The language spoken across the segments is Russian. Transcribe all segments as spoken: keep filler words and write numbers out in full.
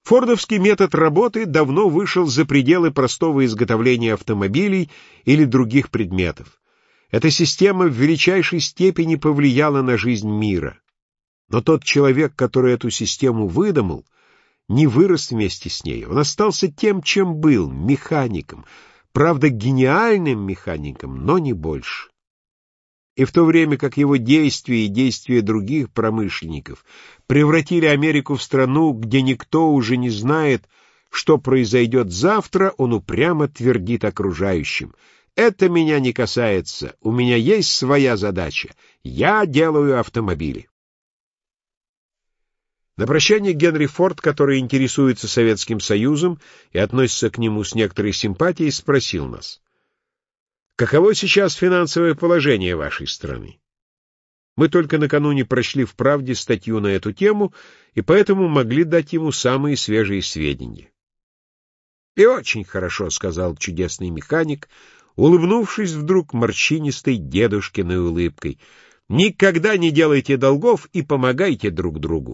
Фордовский метод работы давно вышел за пределы простого изготовления автомобилей или других предметов. Эта система в величайшей степени повлияла на жизнь мира. Но тот человек, который эту систему выдумал, не вырос вместе с ней. Он остался тем, чем был, механиком. Правда, гениальным механиком, но не больше. И в то время как его действия и действия других промышленников превратили Америку в страну, где никто уже не знает, что произойдет завтра, он упрямо твердит окружающим: «Это меня не касается, у меня есть своя задача, я делаю автомобили». На прощание Генри Форд, который интересуется Советским Союзом и относится к нему с некоторой симпатией, спросил нас: «Каково сейчас финансовое положение вашей страны?» Мы только накануне прочли в «Правде» статью на эту тему, и поэтому могли дать ему самые свежие сведения. «И очень хорошо», — сказал чудесный механик, улыбнувшись вдруг морщинистой дедушкиной улыбкой. «Никогда не делайте долгов и помогайте друг другу».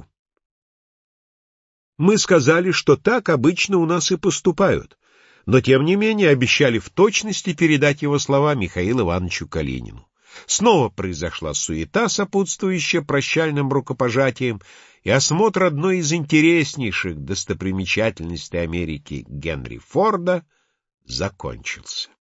Мы сказали, что так обычно у нас и поступают, но тем не менее обещали в точности передать его слова Михаилу Ивановичу Калинину. Снова произошла суета, сопутствующая прощальным рукопожатиям, и осмотр одной из интереснейших достопримечательностей Америки Генри Форда закончился.